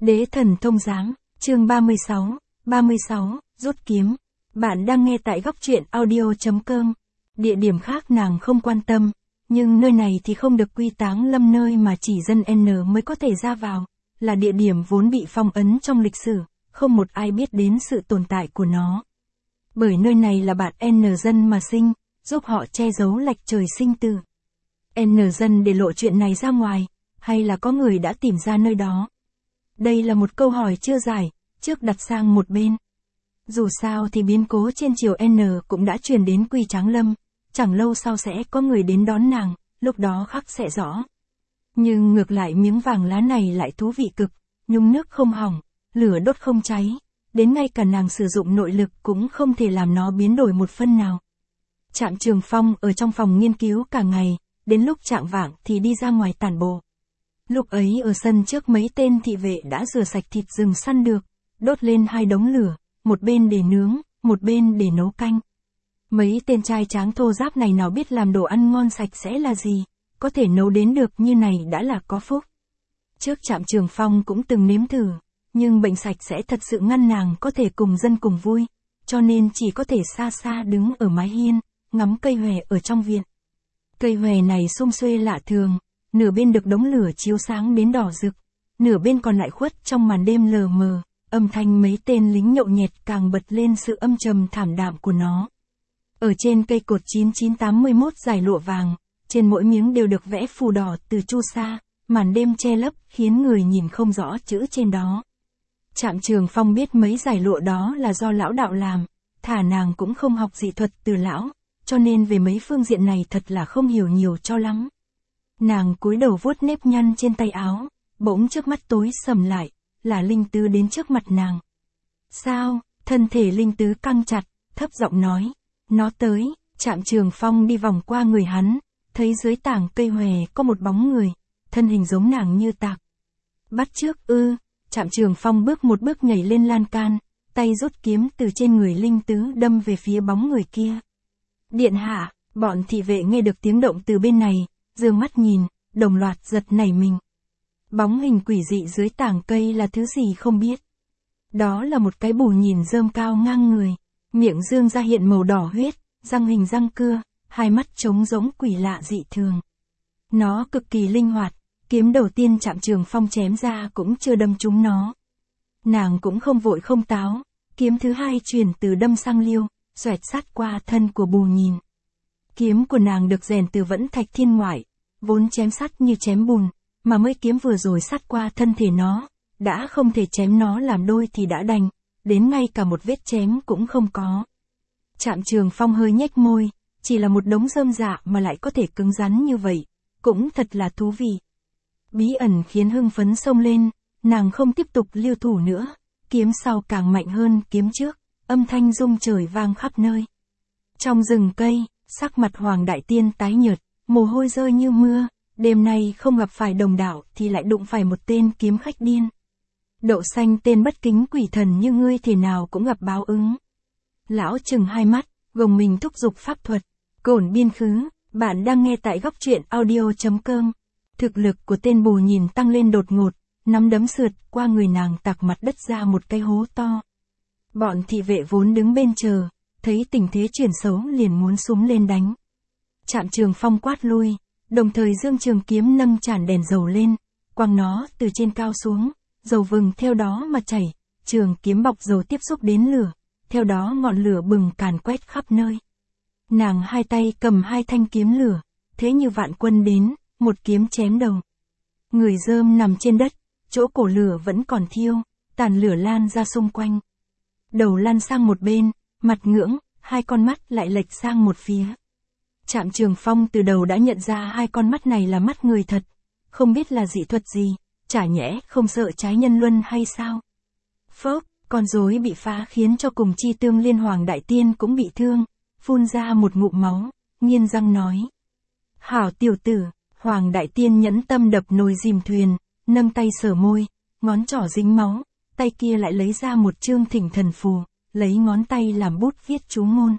Đế thần thông giáng, chương 36, rút kiếm. Bạn đang nghe tại góc truyện audio.com. Địa điểm khác nàng không quan tâm, nhưng nơi này thì không được quy táng lâm, nơi mà chỉ dân N mới có thể ra vào, là địa điểm vốn bị phong ấn trong lịch sử, không một ai biết đến sự tồn tại của nó. Bởi nơi này là bạn N dân mà sinh, giúp họ che giấu lệch trời sinh tử. N dân để lộ chuyện này ra ngoài, hay là có người đã tìm ra nơi đó? Đây là một câu hỏi chưa giải, trước đặt sang một bên. Dù sao thì biến cố trên triều N cũng đã truyền đến Quy Tráng Lâm, chẳng lâu sau sẽ có người đến đón nàng, lúc đó khắc sẽ rõ. Nhưng ngược lại miếng vàng lá này lại thú vị cực, nhúng nước không hỏng, lửa đốt không cháy, đến ngay cả nàng sử dụng nội lực cũng không thể làm nó biến đổi một phân nào. Trạm Trường Phong ở trong phòng nghiên cứu cả ngày, đến lúc chạng vạng thì đi ra ngoài tản bộ. Lúc ấy ở sân trước mấy tên thị vệ đã rửa sạch thịt rừng săn được, đốt lên 2 đống lửa, một bên để nướng, một bên để nấu canh. Mấy tên trai tráng thô ráp này nào biết làm đồ ăn ngon sạch sẽ là gì, có thể nấu đến được như này đã là có phúc. Trước Trạm Trường Phong cũng từng nếm thử, nhưng bệnh sạch sẽ thật sự ngăn nàng có thể cùng dân cùng vui, cho nên chỉ có thể xa xa đứng ở mái hiên, ngắm cây hòe ở trong viện. Cây hòe này sum xuê lạ thường, nửa bên được đống lửa chiếu sáng đến đỏ rực, nửa bên còn lại khuất trong màn đêm lờ mờ, âm thanh mấy tên lính nhậu nhẹt càng bật lên sự âm trầm thảm đạm của nó. Ở trên cây cột 9981 dải lụa vàng, trên mỗi miếng đều được vẽ phù đỏ từ chu sa, màn đêm che lấp khiến người nhìn không rõ chữ trên đó. Trạm Trường Phong biết mấy dải lụa đó là do lão đạo làm, thả nàng cũng không học dị thuật từ lão, cho nên về mấy phương diện này thật là không hiểu nhiều cho lắm. Nàng cúi đầu vuốt nếp nhăn trên tay áo, bỗng trước mắt tối sầm lại, là Linh Tứ đến trước mặt nàng. Sao? Thân thể Linh Tứ căng chặt, thấp giọng nói. Nó tới. Trạm Trường Phong đi vòng qua người hắn, thấy dưới tảng cây hòe có một bóng người, thân hình giống nàng như tạc. Bắt trước ư? Trạm Trường Phong bước một bước nhảy lên lan can, tay rút kiếm từ trên người Linh Tứ đâm về phía bóng người kia. Điện hạ, bọn thị vệ nghe được tiếng động từ bên này, dương mắt nhìn, đồng loạt giật nảy mình. Bóng hình quỷ dị dưới tảng cây là thứ gì không biết. Đó là một cái bù nhìn rơm cao ngang người, miệng dương ra hiện màu đỏ huyết, răng hình răng cưa, hai mắt trống giống quỷ lạ dị thường. Nó cực kỳ linh hoạt, kiếm đầu tiên Trạm Trường Phong chém ra cũng chưa đâm trúng nó. Nàng cũng không vội không táo, kiếm thứ hai chuyển từ đâm sang liêu, xoẹt sát qua thân của bù nhìn. Kiếm của nàng được rèn từ vẫn thạch thiên ngoại, vốn chém sắt như chém bùn, mà mới kiếm vừa rồi sát qua thân thể nó, đã không thể chém nó làm đôi thì đã đành, đến ngay cả một vết chém cũng không có. Trạm Trường Phong hơi nhếch môi, chỉ là một đống rơm rạ mà lại có thể cứng rắn như vậy, cũng thật là thú vị. Bí ẩn khiến hưng phấn xông lên, nàng không tiếp tục lưu thủ nữa, kiếm sau càng mạnh hơn kiếm trước, âm thanh rung trời vang khắp nơi. Trong rừng cây, sắc mặt Hoàng Đại Tiên tái nhợt, mồ hôi rơi như mưa, đêm nay không gặp phải đồng đạo thì lại đụng phải một tên kiếm khách điên. Đậu Xanh, tên bất kính quỷ thần như ngươi thế nào cũng gặp báo ứng. Lão chừng hai mắt, gồng mình thúc giục pháp thuật. Cổn biên khứ, bạn đang nghe tại góc truyện audio.com. Thực lực của tên bù nhìn tăng lên đột ngột, nắm đấm sượt qua người nàng tạc mặt đất ra một cái hố to. Bọn thị vệ vốn đứng bên chờ, thấy tình thế chuyển xấu liền muốn xúm lên đánh. Trạm Trường Phong quát lui, đồng thời dương trường kiếm nâng chản đèn dầu lên, quăng nó từ trên cao xuống, dầu vừng theo đó mà chảy, trường kiếm bọc dầu tiếp xúc đến lửa, theo đó ngọn lửa bừng càn quét khắp nơi. Nàng hai tay cầm 2 thanh kiếm lửa, thế như vạn quân đến, một kiếm chém đầu. Người rơm nằm trên đất, chỗ cổ lửa vẫn còn thiêu, tàn lửa lan ra xung quanh. Đầu lăn sang một bên, mặt ngưỡng, 2 con mắt lại lệch sang một phía. Trạm Trường Phong từ đầu đã nhận ra 2 con mắt này là mắt người thật, không biết là dị thuật gì, chả nhẽ không sợ trái nhân luân hay sao? Phốc, con rối bị phá khiến cho cùng chi tương liên Hoàng Đại Tiên cũng bị thương, phun ra một ngụm máu, nghiến răng nói. Hảo tiểu tử, Hoàng Đại Tiên nhẫn tâm đập nồi dìm thuyền, nâng tay sờ môi, ngón trỏ dính máu, tay kia lại lấy ra một chương thỉnh thần phù, lấy ngón tay làm bút viết chú ngôn.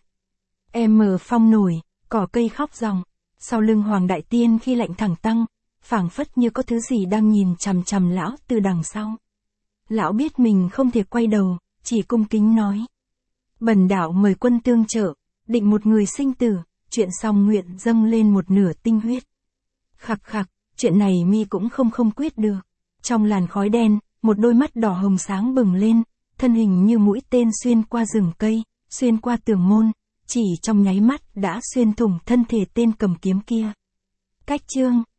Mở phong nổi, cỏ cây khóc ròng, sau lưng Hoàng Đại Tiên khi lạnh thẳng tăng, phảng phất như có thứ gì đang nhìn chằm chằm lão từ đằng sau. Lão biết mình không thể quay đầu, chỉ cung kính nói. Bần đạo mời quân tương trợ, định một người sinh tử, chuyện xong nguyện dâng lên một nửa tinh huyết. Khặc khặc, chuyện này mi cũng không quyết được. Trong làn khói đen, một đôi mắt đỏ hồng sáng bừng lên, thân hình như mũi tên xuyên qua rừng cây, xuyên qua tường môn, chỉ trong nháy mắt đã xuyên thủng thân thể tên cầm kiếm kia. Cách chương